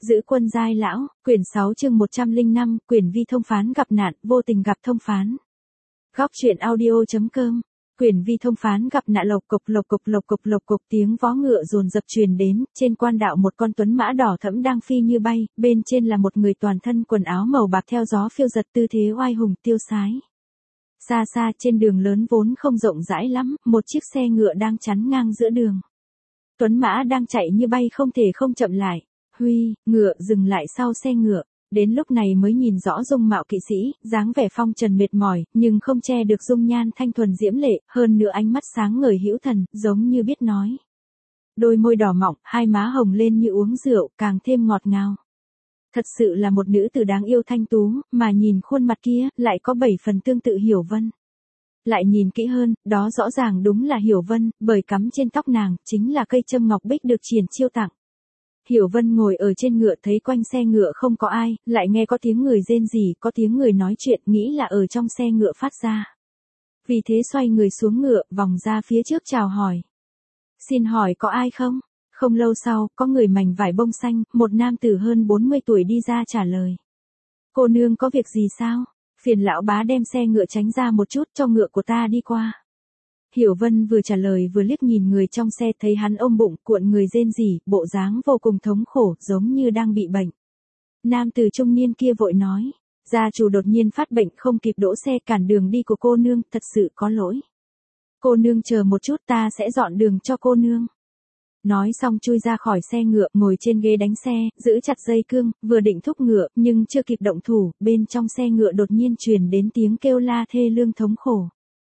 Giữ quân giai lão, quyển 6 chương 105, quyển vi thông phán gặp nạn, vô tình gặp thông phán. Góc truyện audio.com, quyển vi thông phán gặp nạn. Lộc cộc tiếng vó ngựa dồn dập truyền đến, trên quan đạo một con tuấn mã đỏ thẫm đang phi như bay, bên trên là một người toàn thân quần áo màu bạc theo gió phiêu giật tư thế oai hùng tiêu sái. Xa xa trên đường lớn vốn không rộng rãi lắm, một chiếc xe ngựa đang chắn ngang giữa đường. Tuấn mã đang chạy như bay không thể không chậm lại. Huy, ngựa dừng lại sau xe ngựa, đến lúc này mới nhìn rõ dung mạo kỵ sĩ, dáng vẻ phong trần mệt mỏi, nhưng không che được dung nhan thanh thuần diễm lệ, hơn nữa ánh mắt sáng ngời hữu thần, giống như biết nói. Đôi môi đỏ mọng, hai má hồng lên như uống rượu, càng thêm ngọt ngào. Thật sự là một nữ tử đáng yêu thanh tú, mà nhìn khuôn mặt kia, lại có 7 phần tương tự Hiểu Vân. Lại nhìn kỹ hơn, đó rõ ràng đúng là Hiểu Vân, bởi cắm trên tóc nàng, chính là cây châm ngọc bích được Triển Chiêu tặng. Hiểu Vân ngồi ở trên ngựa thấy quanh xe ngựa không có ai, lại nghe có tiếng người rên rỉ, có tiếng người nói chuyện, nghĩ là ở trong xe ngựa phát ra. Vì thế xoay người xuống ngựa, vòng ra phía trước chào hỏi. Xin hỏi có ai không? Không lâu sau, có người mảnh vải bông xanh, một nam tử hơn 40 tuổi đi ra trả lời. Cô nương có việc gì sao? Phiền lão bá đem xe ngựa tránh ra một chút cho ngựa của ta đi qua. Hiểu Vân vừa trả lời vừa liếc nhìn người trong xe, thấy hắn ôm bụng, cuộn người rên rỉ, bộ dáng vô cùng thống khổ, giống như đang bị bệnh. Nam tử trung niên kia vội nói, gia chủ đột nhiên phát bệnh không kịp đỗ xe cản đường đi của cô nương, thật sự có lỗi. Cô nương chờ một chút, ta sẽ dọn đường cho cô nương. Nói xong chui ra khỏi xe ngựa, ngồi trên ghế đánh xe, giữ chặt dây cương, vừa định thúc ngựa, nhưng chưa kịp động thủ, bên trong xe ngựa đột nhiên truyền đến tiếng kêu la thê lương thống khổ.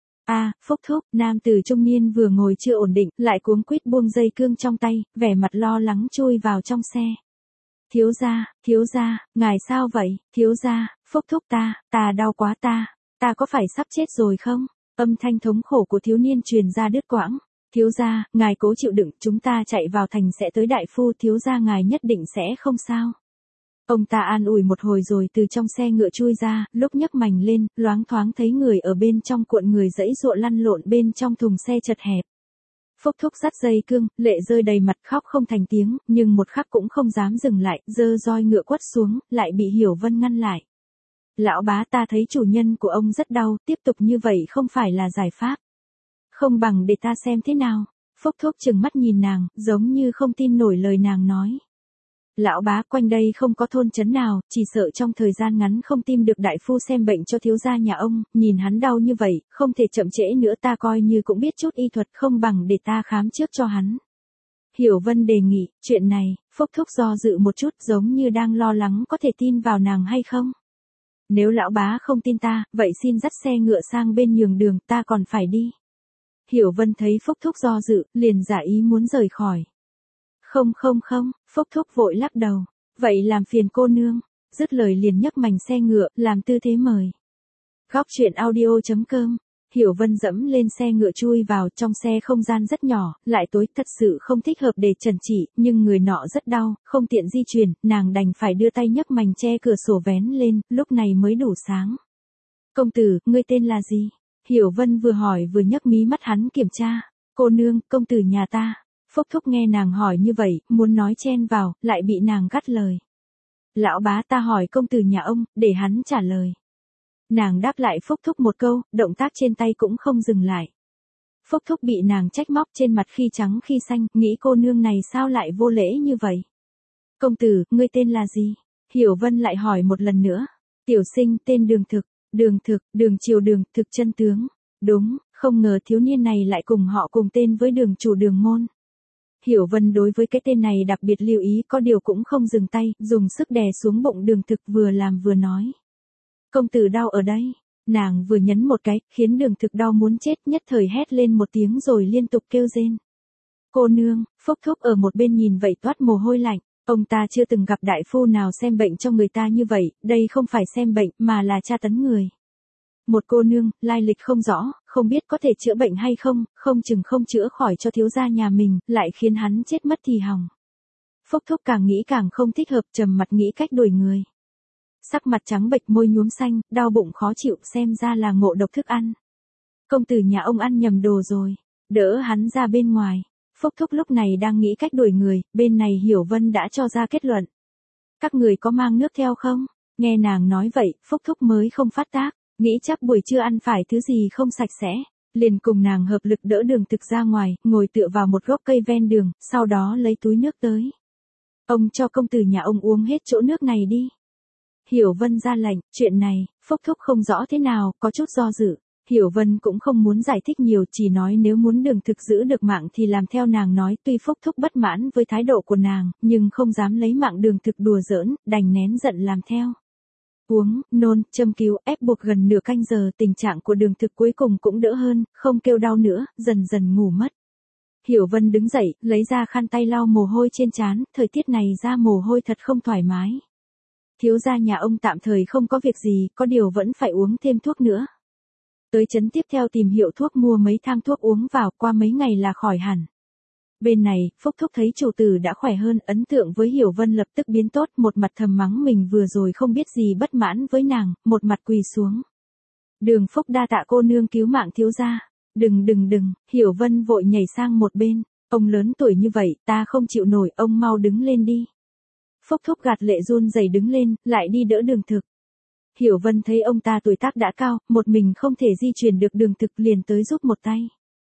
Phúc thúc, nam tử trung niên vừa ngồi chưa ổn định, lại cuống quýt buông dây cương trong tay, vẻ mặt lo lắng chui vào trong xe. Thiếu gia, ngài sao vậy? Thiếu gia, Phúc thúc ta đau quá ta có phải sắp chết rồi không? Âm thanh thống khổ của thiếu niên truyền ra đứt quãng. Thiếu gia, ngài cố chịu đựng, chúng ta chạy vào thành sẽ tới đại phu, thiếu gia ngài nhất định sẽ không sao. Ông ta an ủi một hồi rồi từ trong xe ngựa chui ra, lúc nhấc mành lên, loáng thoáng thấy người ở bên trong cuộn người giãy giụa lăn lộn bên trong thùng xe chật hẹp. Phúc thúc dắt dây cương, lệ rơi đầy mặt khóc không thành tiếng, nhưng một khắc cũng không dám dừng lại, giơ roi ngựa quất xuống, lại bị Hiểu Vân ngăn lại. Lão bá, ta thấy chủ nhân của ông rất đau, tiếp tục như vậy không phải là giải pháp. Không bằng để ta xem thế nào. Phúc thúc trừng mắt nhìn nàng, giống như không tin nổi lời nàng nói. Lão bá, quanh đây không có thôn trấn nào, chỉ sợ trong thời gian ngắn không tìm được đại phu xem bệnh cho thiếu gia nhà ông, nhìn hắn đau như vậy, không thể chậm trễ nữa, ta coi như cũng biết chút y thuật, không bằng để ta khám trước cho hắn. Hiểu Vân đề nghị, chuyện này, Phúc thúc do dự một chút, giống như đang lo lắng có thể tin vào nàng hay không. Nếu lão bá không tin ta, vậy xin dắt xe ngựa sang bên nhường đường, ta còn phải đi. Hiểu Vân thấy Phúc thúc do dự, liền giả ý muốn rời khỏi. Không, Phúc thúc vội lắc đầu. Vậy làm phiền cô nương. Dứt lời liền nhấc mành xe ngựa, làm tư thế mời. Góc truyện audio.com. Hiểu Vân dẫm lên xe ngựa chui vào, trong xe không gian rất nhỏ, lại tối, thật sự không thích hợp để trần chỉ, nhưng người nọ rất đau, không tiện di chuyển, nàng đành phải đưa tay nhấc mành che cửa sổ vén lên, lúc này mới đủ sáng. Công tử, ngươi tên là gì? Hiểu Vân vừa hỏi vừa nhấc mí mắt hắn kiểm tra. Cô nương, công tử nhà ta. Phúc thúc nghe nàng hỏi như vậy, muốn nói chen vào, lại bị nàng cắt lời. Lão bá, ta hỏi công tử nhà ông, để hắn trả lời. Nàng đáp lại Phúc thúc một câu, động tác trên tay cũng không dừng lại. Phúc thúc bị nàng trách móc, trên mặt khi trắng khi xanh, nghĩ cô nương này sao lại vô lễ như vậy. Công tử, ngươi tên là gì? Hiểu Vân lại hỏi một lần nữa. Tiểu sinh tên Đường Thực. Đường Triều Đường Thực chân tướng. Đúng, không ngờ thiếu niên này lại cùng họ cùng tên với đường chủ Đường môn. Hiểu Vân đối với cái tên này đặc biệt lưu ý, có điều cũng không dừng tay, dùng sức đè xuống bụng Đường Thực, vừa làm vừa nói. Công tử đau ở đây. Nàng vừa nhấn một cái, khiến Đường Thực đau muốn chết, nhất thời hét lên một tiếng rồi liên tục kêu rên. Cô nương, Phúc thúc ở một bên nhìn vậy toát mồ hôi lạnh. Ông ta chưa từng gặp đại phu nào xem bệnh cho người ta như vậy, đây không phải xem bệnh mà là tra tấn người. Một cô nương, lai lịch không rõ, không biết có thể chữa bệnh hay không, không chừng không chữa khỏi cho thiếu gia nhà mình, lại khiến hắn chết mất thì hỏng. Phúc thúc càng nghĩ càng không thích hợp, trầm mặt nghĩ cách đuổi người. Sắc mặt trắng bệch, môi nhuốm xanh, đau bụng khó chịu, xem ra là ngộ độc thức ăn. Công tử nhà ông ăn nhầm đồ rồi, đỡ hắn ra bên ngoài. Phúc thúc lúc này đang nghĩ cách đuổi người, bên này Hiểu Vân đã cho ra kết luận. Các người có mang nước theo không? Nghe nàng nói vậy, Phúc Thúc mới không phát tác, nghĩ chắc buổi trưa ăn phải thứ gì không sạch sẽ. Liền cùng nàng hợp lực đỡ Đường Thực ra ngoài, ngồi tựa vào một gốc cây ven đường, sau đó lấy túi nước tới. Ông cho công tử nhà ông uống hết chỗ nước này đi. Hiểu Vân ra lệnh, chuyện này, Phúc Thúc không rõ thế nào, có chút do dự. Hiểu Vân cũng không muốn giải thích nhiều, chỉ nói nếu muốn Đường Thực giữ được mạng thì làm theo nàng nói. Tuy Phúc Thúc bất mãn với thái độ của nàng, nhưng không dám lấy mạng Đường Thực đùa giỡn, đành nén giận làm theo. Uống, nôn, châm cứu, ép buộc gần nửa canh giờ, tình trạng của Đường Thực cuối cùng cũng đỡ hơn, không kêu đau nữa, dần dần ngủ mất. Hiểu Vân đứng dậy, lấy ra khăn tay lau mồ hôi trên trán, thời tiết này ra mồ hôi thật không thoải mái. Thiếu gia nhà ông tạm thời không có việc gì, có điều vẫn phải uống thêm thuốc nữa. Tới trấn tiếp theo tìm hiệu thuốc mua mấy thang thuốc uống vào, qua mấy ngày là khỏi hẳn. Bên này, Phúc Thúc thấy chủ tử đã khỏe hơn, ấn tượng với Hiểu Vân lập tức biến tốt, một mặt thầm mắng mình vừa rồi không biết gì bất mãn với nàng, một mặt quỳ xuống. Đường Phúc đa tạ cô nương cứu mạng thiếu gia. Đừng, Hiểu Vân vội nhảy sang một bên, ông lớn tuổi như vậy, ta không chịu nổi, ông mau đứng lên đi. Phúc Thúc gạt lệ run rẩy đứng lên, lại đi đỡ Đường Thực. Hiểu Vân thấy ông ta tuổi tác đã cao, một mình không thể di chuyển được Đường Thực liền tới giúp một tay.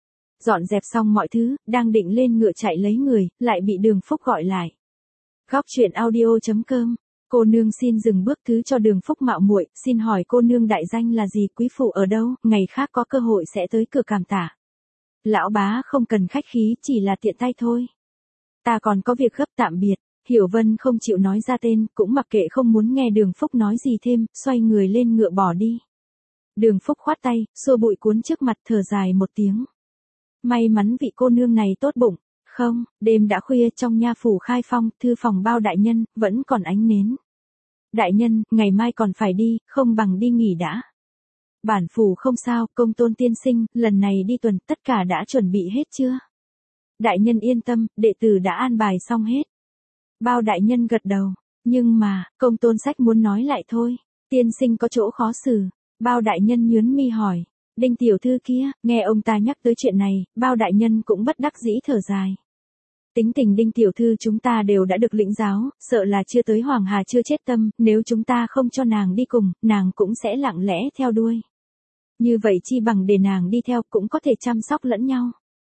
Dọn dẹp xong mọi thứ, đang định lên ngựa chạy lấy người, lại bị Đường Phúc gọi lại. Góc truyện audio.com, cô nương xin dừng bước thứ cho Đường Phúc mạo muội, xin hỏi cô nương đại danh là gì, quý phụ ở đâu, ngày khác có cơ hội sẽ tới cửa cảm tạ. Lão bá không cần khách khí, chỉ là tiện tay thôi. Ta còn có việc gấp, tạm biệt. Hiểu Vân không chịu nói ra tên, cũng mặc kệ không muốn nghe Đường Phúc nói gì thêm, xoay người lên ngựa bỏ đi. Đường Phúc khoát tay, xua bụi cuốn trước mặt, thở dài một tiếng. May mắn vị cô nương này tốt bụng. Không, đêm đã khuya, trong nha phủ Khai Phong, thư phòng Bao đại nhân, vẫn còn ánh nến. Đại nhân, ngày mai còn phải đi, không bằng đi nghỉ đã. Bản phủ không sao, Công Tôn tiên sinh, lần này đi tuần, tất cả đã chuẩn bị hết chưa? Đại nhân yên tâm, đệ tử đã an bài xong hết. Bao đại nhân gật đầu, nhưng mà, Công Tôn Sách muốn nói lại thôi, tiên sinh có chỗ khó xử. Bao đại nhân nhướng mi hỏi, Đinh tiểu thư kia, nghe ông ta nhắc tới chuyện này, Bao đại nhân cũng bất đắc dĩ thở dài. Tính tình Đinh tiểu thư chúng ta đều đã được lĩnh giáo, sợ là chưa tới Hoàng Hà chưa chết tâm, nếu chúng ta không cho nàng đi cùng, nàng cũng sẽ lặng lẽ theo đuôi. Như vậy chi bằng để nàng đi theo, cũng có thể chăm sóc lẫn nhau.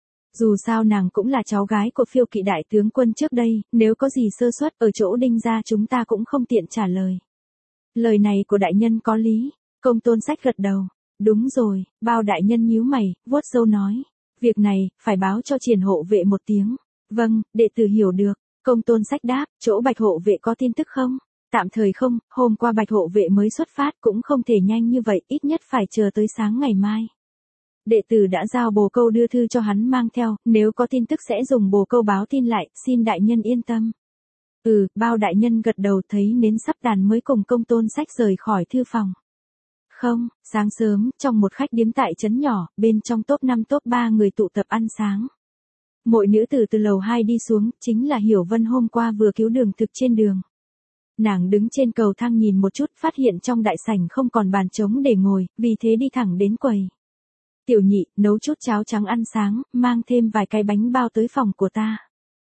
Dù sao nàng cũng là cháu gái của Phiêu Kỵ đại tướng quân trước đây, nếu có gì sơ suất ở chỗ Đinh gia chúng ta cũng không tiện trả lời. Lời này của đại nhân có lý. Công Tôn Sách gật đầu. Đúng rồi, Bao đại nhân nhíu mày, vuốt râu nói. Việc này, phải báo cho Triển hộ vệ một tiếng. Vâng, đệ tử hiểu được. Công Tôn Sách đáp, chỗ Bạch hộ vệ có tin tức không? Tạm thời không, hôm qua Bạch hộ vệ mới xuất phát, cũng không thể nhanh như vậy, ít nhất phải chờ tới sáng ngày mai. Đệ tử đã giao bồ câu đưa thư cho hắn mang theo, nếu có tin tức sẽ dùng bồ câu báo tin lại, xin đại nhân yên tâm. Bao đại nhân gật đầu, thấy nến sắp tàn mới cùng Công Tôn Sách rời khỏi thư phòng. Không, sáng sớm, trong một khách điếm tại trấn nhỏ, bên trong top 5 top 3 người tụ tập ăn sáng. Mỗi nữ tử từ lầu 2 đi xuống, chính là Hiểu Vân hôm qua vừa cứu Đường Thực trên đường. Nàng đứng trên cầu thang nhìn một chút, phát hiện trong đại sảnh không còn bàn trống để ngồi, vì thế đi thẳng đến quầy. Tiểu nhị, nấu chút cháo trắng ăn sáng, mang thêm vài cái bánh bao tới phòng của ta.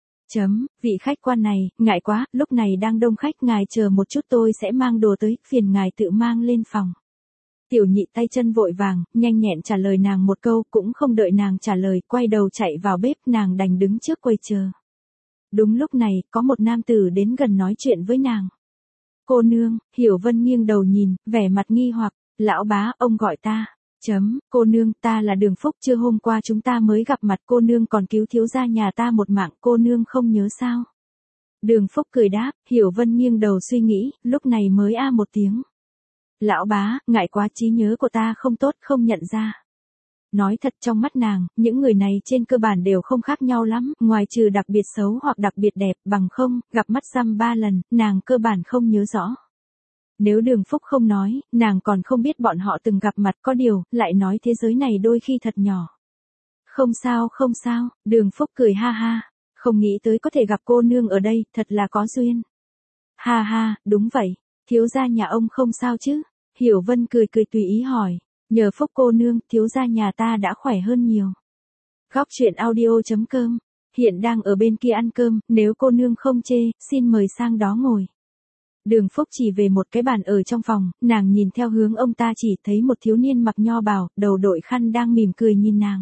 Vị khách quan này, ngại quá, lúc này đang đông khách, ngài chờ một chút tôi sẽ mang đồ tới, phiền ngài tự mang lên phòng. Tiểu nhị tay chân vội vàng, nhanh nhẹn trả lời nàng một câu, cũng không đợi nàng trả lời, quay đầu chạy vào bếp, nàng đành đứng trước quầy chờ. Đúng lúc này, có một nam tử đến gần nói chuyện với nàng. Cô nương, Hiểu Vân nghiêng đầu nhìn, vẻ mặt nghi hoặc, lão bá, ông gọi ta. Cô nương, ta là Đường Phúc, chưa hôm qua chúng ta mới gặp mặt, cô nương còn cứu thiếu gia nhà ta một mạng, cô nương không nhớ sao? Đường Phúc cười đáp, Hiểu Vân nghiêng đầu suy nghĩ, lúc này mới một tiếng. Lão bá, ngại quá, trí nhớ của ta không tốt, không nhận ra. Nói thật, trong mắt nàng, những người này trên cơ bản đều không khác nhau lắm, ngoài trừ đặc biệt xấu hoặc đặc biệt đẹp, bằng không, gặp mắt dăm 3 lần, nàng cơ bản không nhớ rõ. Nếu Đường Phúc không nói, nàng còn không biết bọn họ từng gặp mặt, có điều, lại nói thế giới này đôi khi thật nhỏ. Không sao, Đường Phúc cười ha ha, không nghĩ tới có thể gặp cô nương ở đây, thật là có duyên. Ha ha, đúng vậy, thiếu gia nhà ông không sao chứ? Hiểu Vân cười tùy ý hỏi, nhờ Phúc cô nương, thiếu gia nhà ta đã khỏe hơn nhiều. Góc truyện audio.com, hiện đang ở bên kia ăn cơm, nếu cô nương không chê, xin mời sang đó ngồi. Đường Phúc chỉ về một cái bàn ở trong phòng, nàng nhìn theo hướng ông ta chỉ thấy một thiếu niên mặc nho bào, đầu đội khăn đang mỉm cười nhìn nàng.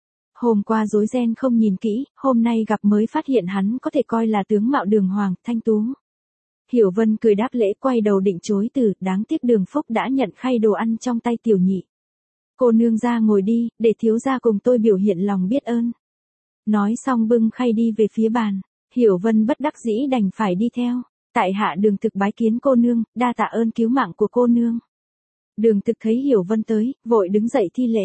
Hôm qua rối ren không nhìn kỹ, hôm nay gặp mới phát hiện hắn có thể coi là tướng mạo đường hoàng, thanh tú. Hiểu Vân cười đáp lễ quay đầu định chối từ, đáng tiếc Đường Phúc đã nhận khay đồ ăn trong tay tiểu nhị. Cô nương ra ngồi đi, để thiếu gia cùng tôi biểu hiện lòng biết ơn. Nói xong bưng khay đi về phía bàn, Hiểu Vân bất đắc dĩ đành phải đi theo. Tại hạ Đường Thực bái kiến cô nương, đa tạ ơn cứu mạng của cô nương. Đường Thực thấy Hiểu Vân tới, vội đứng dậy thi lễ.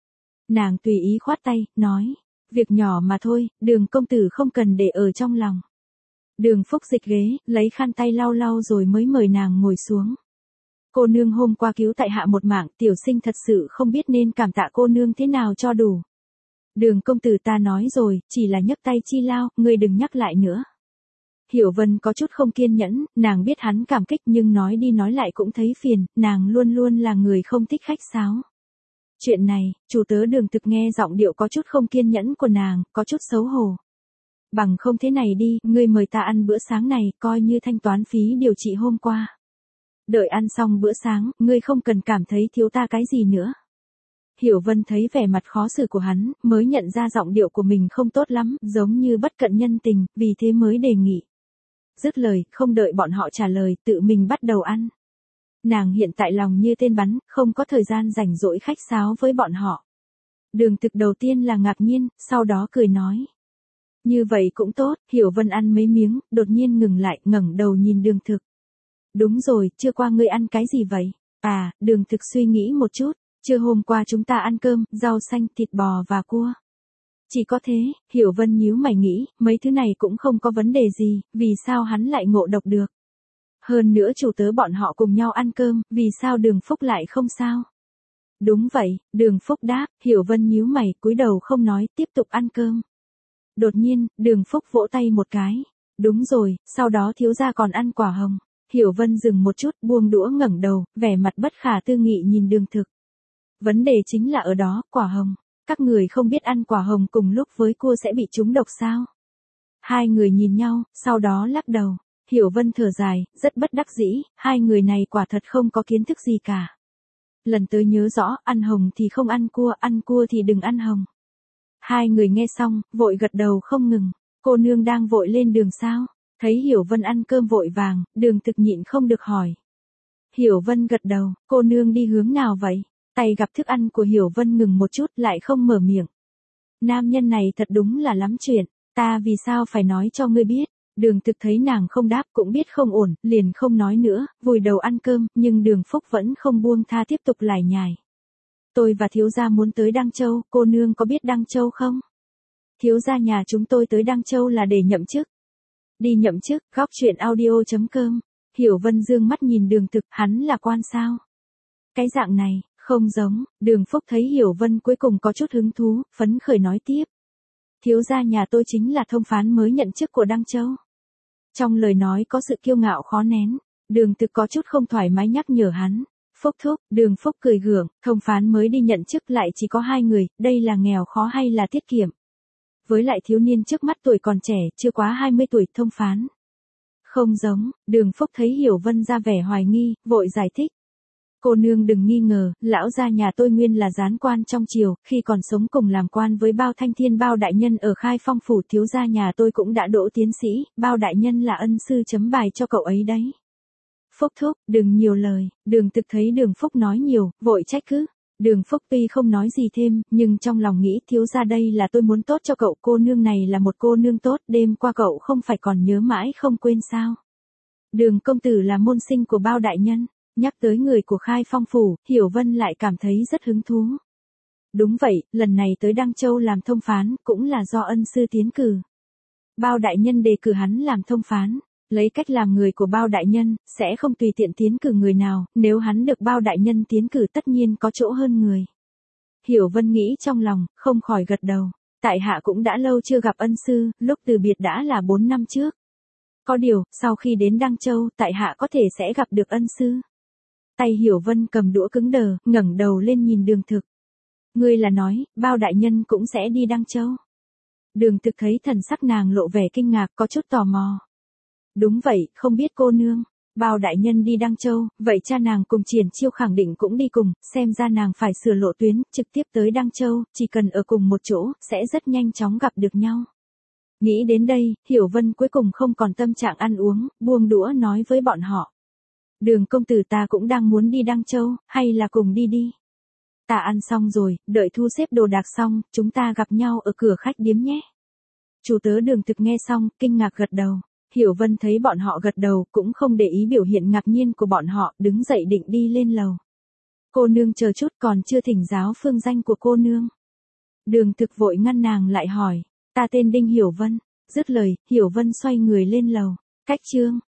Nàng tùy ý khoát tay, nói, việc nhỏ mà thôi, Đường công tử không cần để ở trong lòng. Đường Phúc dịch ghế, lấy khăn tay lau lau rồi mới mời nàng ngồi xuống. Cô nương hôm qua cứu tại hạ một mạng, tiểu sinh thật sự không biết nên cảm tạ cô nương thế nào cho đủ. Đường công tử ta nói rồi, chỉ là nhấc tay chi lao, ngươi đừng nhắc lại nữa. Hiểu Vân có chút không kiên nhẫn, nàng biết hắn cảm kích nhưng nói đi nói lại cũng thấy phiền, nàng luôn luôn là người không thích khách sáo. Chuyện này, chủ tớ Đường Thực nghe giọng điệu có chút không kiên nhẫn của nàng, có chút xấu hổ. Bằng không thế này đi, ngươi mời ta ăn bữa sáng này, coi như thanh toán phí điều trị hôm qua. Đợi ăn xong bữa sáng, ngươi không cần cảm thấy thiếu ta cái gì nữa. Hiểu Vân thấy vẻ mặt khó xử của hắn, mới nhận ra giọng điệu của mình không tốt lắm, giống như bất cận nhân tình, vì thế mới đề nghị. Dứt lời, không đợi bọn họ trả lời, tự mình bắt đầu ăn. Nàng hiện tại lòng như tên bắn, không có thời gian rảnh rỗi khách sáo với bọn họ. Đường Thực đầu tiên là ngạc nhiên, sau đó cười nói. Như vậy cũng tốt, Hiểu Vân ăn mấy miếng, đột nhiên ngừng lại, ngẩng đầu nhìn Đường Thực. Đúng rồi, trưa qua ngươi ăn cái gì vậy? À, Đường Thực suy nghĩ một chút, trưa hôm qua chúng ta ăn cơm, rau xanh, thịt bò và cua. Chỉ có thế, Hiểu Vân nhíu mày nghĩ, mấy thứ này cũng không có vấn đề gì, vì sao hắn lại ngộ độc được. Hơn nữa chủ tớ bọn họ cùng nhau ăn cơm, vì sao Đường Phúc lại không sao? Đúng vậy, Đường Phúc đáp, Hiểu Vân nhíu mày, cúi đầu không nói, tiếp tục ăn cơm. Đột nhiên, Đường Phúc vỗ tay một cái. Đúng rồi, sau đó thiếu gia còn ăn quả hồng. Hiểu Vân dừng một chút, buông đũa ngẩng đầu, vẻ mặt bất khả tư nghị nhìn Đường Thực. Vấn đề chính là ở đó, quả hồng. Các người không biết ăn quả hồng cùng lúc với cua sẽ bị trúng độc sao? Hai người nhìn nhau, sau đó lắc đầu. Hiểu Vân thở dài, rất bất đắc dĩ, hai người này quả thật không có kiến thức gì cả. Lần tới nhớ rõ, ăn hồng thì không ăn cua thì đừng ăn hồng. Hai người nghe xong, vội gật đầu không ngừng. Cô nương đang vội lên đường sao? Thấy Hiểu Vân ăn cơm vội vàng, Đường Thực nhịn không được hỏi. Hiểu Vân gật đầu, cô nương đi hướng nào vậy? Tay gặp thức ăn của Hiểu Vân ngừng một chút lại không mở miệng. Nam nhân này thật đúng là lắm chuyện, ta vì sao phải nói cho ngươi biết? Đường Thực thấy nàng không đáp cũng biết không ổn, liền không nói nữa, vùi đầu ăn cơm, nhưng Đường Phúc vẫn không buông tha tiếp tục lải nhải. Tôi và thiếu gia muốn tới Đăng Châu, cô nương có biết Đăng Châu không? Thiếu gia nhà chúng tôi tới Đăng Châu là để nhậm chức. Đi nhậm chức, góc chuyện audio.com. Hiểu Vân dương mắt nhìn Đường Thực, hắn là quan sao? Cái dạng này, không giống, Đường Phúc thấy Hiểu Vân cuối cùng có chút hứng thú, phấn khởi nói tiếp. Thiếu gia nhà tôi chính là thông phán mới nhận chức của Đăng Châu. Trong lời nói có sự kiêu ngạo khó nén, Đường Thực có chút không thoải mái nhắc nhở hắn. Phúc thúc, Đường Phúc cười gượng, thông phán mới đi nhận chức lại chỉ có 2 người, đây là nghèo khó hay là tiết kiệm? Với lại thiếu niên trước mắt tuổi còn trẻ, chưa quá 20 tuổi, thông phán. Không giống, Đường Phúc thấy Hiểu Vân ra vẻ hoài nghi, vội giải thích. Cô nương đừng nghi ngờ, lão gia nhà tôi nguyên là gián quan trong triều, khi còn sống cùng làm quan với Bao Thanh Thiên Bao đại nhân ở Khai Phong phủ, thiếu gia nhà tôi cũng đã đỗ tiến sĩ, Bao đại nhân là ân sư chấm bài cho cậu ấy đấy. Phúc thúc, đừng nhiều lời, Đường Thực thấy Đường Phúc nói nhiều, vội trách cứ. Đường Phúc tuy không nói gì thêm, nhưng trong lòng nghĩ thiếu gia đây là tôi muốn tốt cho cậu, cô nương này là một cô nương tốt, đêm qua cậu không phải còn nhớ mãi không quên sao. Đường công tử là môn sinh của Bao đại nhân, nhắc tới người của Khai Phong phủ, Hiểu Vân lại cảm thấy rất hứng thú. Đúng vậy, lần này tới Đăng Châu làm thông phán, cũng là do ân sư tiến cử. Bao đại nhân đề cử hắn làm thông phán. Lấy cách làm người của Bao đại nhân, sẽ không tùy tiện tiến cử người nào, nếu hắn được Bao đại nhân tiến cử tất nhiên có chỗ hơn người. Hiểu Vân nghĩ trong lòng, không khỏi gật đầu. Tại hạ cũng đã lâu chưa gặp ân sư, lúc từ biệt đã là 4 năm trước. Có điều, sau khi đến Đăng Châu, tại hạ có thể sẽ gặp được ân sư. Tay Hiểu Vân cầm đũa cứng đờ, ngẩng đầu lên nhìn Đường Thực. Ngươi là nói, Bao đại nhân cũng sẽ đi Đăng Châu. Đường Thực thấy thần sắc nàng lộ vẻ kinh ngạc, có chút tò mò. Đúng vậy, không biết cô nương, Bao đại nhân đi Đăng Châu, vậy cha nàng cùng Triển Chiêu khẳng định cũng đi cùng, xem ra nàng phải sửa lộ tuyến, trực tiếp tới Đăng Châu, chỉ cần ở cùng một chỗ, sẽ rất nhanh chóng gặp được nhau. Nghĩ đến đây, Hiểu Vân cuối cùng không còn tâm trạng ăn uống, buông đũa nói với bọn họ. Đường công tử ta cũng đang muốn đi Đăng Châu, hay là cùng đi đi. Ta ăn xong rồi, đợi thu xếp đồ đạc xong, chúng ta gặp nhau ở cửa khách điếm nhé. Chủ tớ Đường Thực nghe xong, kinh ngạc gật đầu. Hiểu Vân thấy bọn họ gật đầu, cũng không để ý biểu hiện ngạc nhiên của bọn họ, đứng dậy định đi lên lầu. Cô nương chờ chút, còn chưa thỉnh giáo phương danh của cô nương. Đường Thực vội ngăn nàng lại hỏi, ta tên Đinh Hiểu Vân. Dứt lời, Hiểu Vân xoay người lên lầu. Cách chương